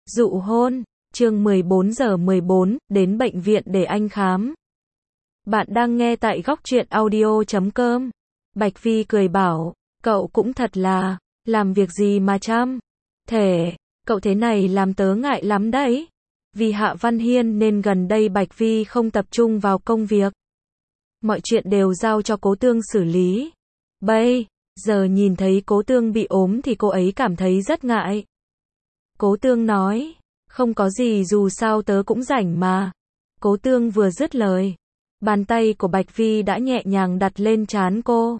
Dụ hôn, chương 14 giờ 14, đến bệnh viện để anh khám. Bạn đang nghe tại góc truyện audio.com. Bạch Vi cười bảo, cậu cũng thật là, làm việc gì mà chăm. Thể, cậu thế này làm tớ ngại lắm đấy. Vì Hạ Văn Hiên nên gần đây Bạch Vi không tập trung vào công việc. Mọi chuyện đều giao cho Cố Tương xử lý. Bây giờ nhìn thấy Cố Tương bị ốm thì cô ấy cảm thấy rất ngại. Cố Tương nói, không có gì, dù sao tớ cũng rảnh mà. Cố Tương vừa dứt lời, bàn tay của Bạch Vi đã nhẹ nhàng đặt lên trán cô.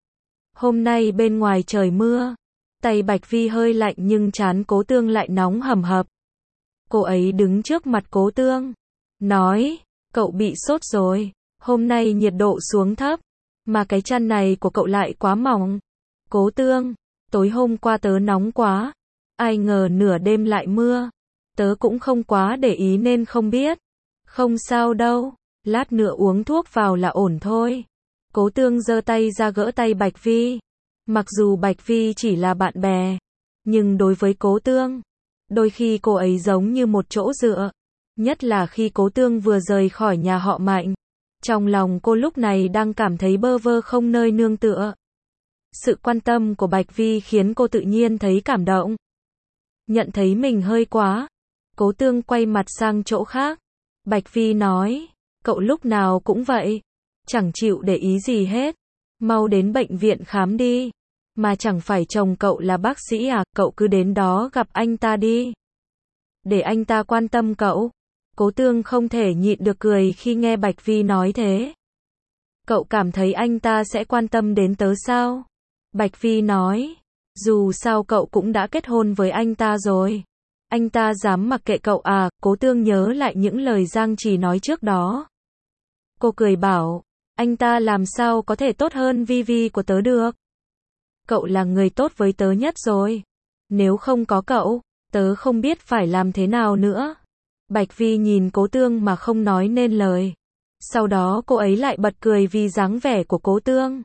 Hôm nay bên ngoài trời mưa, tay Bạch Vi hơi lạnh nhưng trán Cố Tương lại nóng hầm hập. Cô ấy đứng trước mặt Cố Tương, nói, cậu bị sốt rồi, hôm nay nhiệt độ xuống thấp, mà cái chăn này của cậu lại quá mỏng. Cố Tương, tối hôm qua tớ nóng quá, ai ngờ nửa đêm lại mưa, tớ cũng không quá để ý nên không biết. Không sao đâu, lát nữa uống thuốc vào là ổn thôi. Cố Tương giơ tay ra gỡ tay Bạch Vi. Mặc dù Bạch Vi chỉ là bạn bè, nhưng đối với Cố Tương, đôi khi cô ấy giống như một chỗ dựa. Nhất là khi Cố Tương vừa rời khỏi nhà họ Mạnh. Trong lòng cô lúc này đang cảm thấy bơ vơ không nơi nương tựa. Sự quan tâm của Bạch Vi khiến cô tự nhiên thấy cảm động. Nhận thấy mình hơi quá, Cố Tương quay mặt sang chỗ khác. Bạch Vi nói, cậu lúc nào cũng vậy, chẳng chịu để ý gì hết. Mau đến bệnh viện khám đi. Mà chẳng phải chồng cậu là bác sĩ à, cậu cứ đến đó gặp anh ta đi. Để anh ta quan tâm cậu. Cố Tương không thể nhịn được cười khi nghe Bạch Vi nói thế. Cậu cảm thấy anh ta sẽ quan tâm đến tớ sao? Bạch Vi nói, dù sao cậu cũng đã kết hôn với anh ta rồi. Anh ta dám mặc kệ cậu à? Cố Tương nhớ lại những lời Giang Trì nói trước đó. Cô cười bảo, anh ta làm sao có thể tốt hơn Vi Vi của tớ được? Cậu là người tốt với tớ nhất rồi. Nếu không có cậu, tớ không biết phải làm thế nào nữa. Bạch Vi nhìn Cố Tương mà không nói nên lời. Sau đó cô ấy lại bật cười vì dáng vẻ của Cố Tương.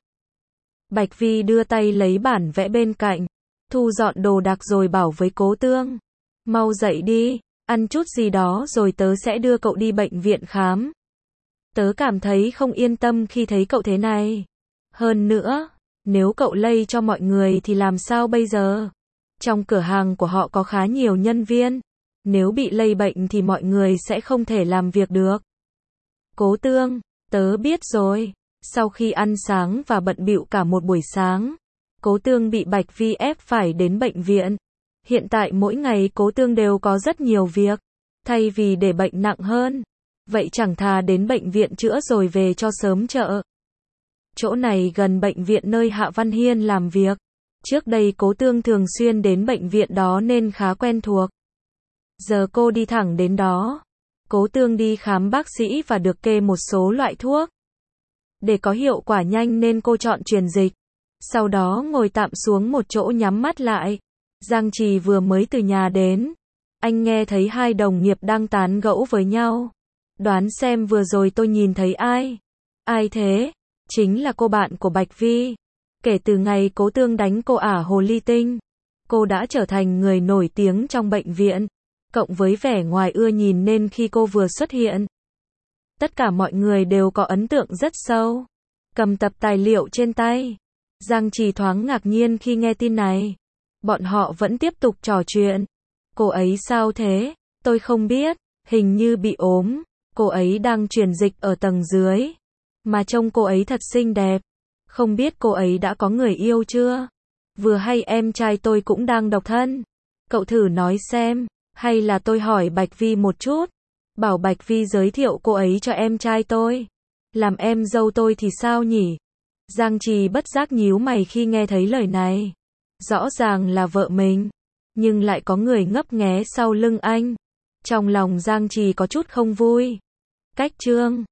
Bạch Vi đưa tay lấy bản vẽ bên cạnh, thu dọn đồ đạc rồi bảo với Cố Tương, mau dậy đi, ăn chút gì đó rồi tớ sẽ đưa cậu đi bệnh viện khám. Tớ cảm thấy không yên tâm khi thấy cậu thế này. Hơn nữa, nếu cậu lây cho mọi người thì làm sao bây giờ? Trong cửa hàng của họ có khá nhiều nhân viên. Nếu bị lây bệnh thì mọi người sẽ không thể làm việc được. Cố Tương, tớ biết rồi. Sau khi ăn sáng và bận bịu cả một buổi sáng, Cố Tương bị Bạch Vi ép phải đến bệnh viện. Hiện tại mỗi ngày Cố Tương đều có rất nhiều việc. Thay vì để bệnh nặng hơn, vậy chẳng thà đến bệnh viện chữa rồi về cho sớm chợ. Chỗ này gần bệnh viện nơi Hạ Văn Hiên làm việc. Trước đây Cố Tương thường xuyên đến bệnh viện đó nên khá quen thuộc. Giờ cô đi thẳng đến đó. Cố Tương đi khám bác sĩ và được kê một số loại thuốc. Để có hiệu quả nhanh nên cô chọn truyền dịch. Sau đó ngồi tạm xuống một chỗ nhắm mắt lại. Giang Trì vừa mới từ nhà đến. Anh nghe thấy hai đồng nghiệp đang tán gẫu với nhau. Đoán xem vừa rồi tôi nhìn thấy ai? Ai thế? Chính là cô bạn của Bạch Vi. Kể từ ngày Cố Tương đánh cô ả Hồ Ly Tinh, cô đã trở thành người nổi tiếng trong bệnh viện. Cộng với vẻ ngoài ưa nhìn nên khi cô vừa xuất hiện, tất cả mọi người đều có ấn tượng rất sâu. Cầm tập tài liệu trên tay, Giang Trì thoáng ngạc nhiên khi nghe tin này. Bọn họ vẫn tiếp tục trò chuyện. Cô ấy sao thế? Tôi không biết, hình như bị ốm. Cô ấy đang truyền dịch ở tầng dưới. Mà trông cô ấy thật xinh đẹp. Không biết cô ấy đã có người yêu chưa? Vừa hay em trai tôi cũng đang độc thân. Cậu thử nói xem, hay là tôi hỏi Bạch Vi một chút. Bảo Bạch Vi giới thiệu cô ấy cho em trai tôi. Làm em dâu tôi thì sao nhỉ? Giang Trì bất giác nhíu mày khi nghe thấy lời này. Rõ ràng là vợ mình, nhưng lại có người ngấp nghé sau lưng anh. Trong lòng Giang Trì có chút không vui. Cách chương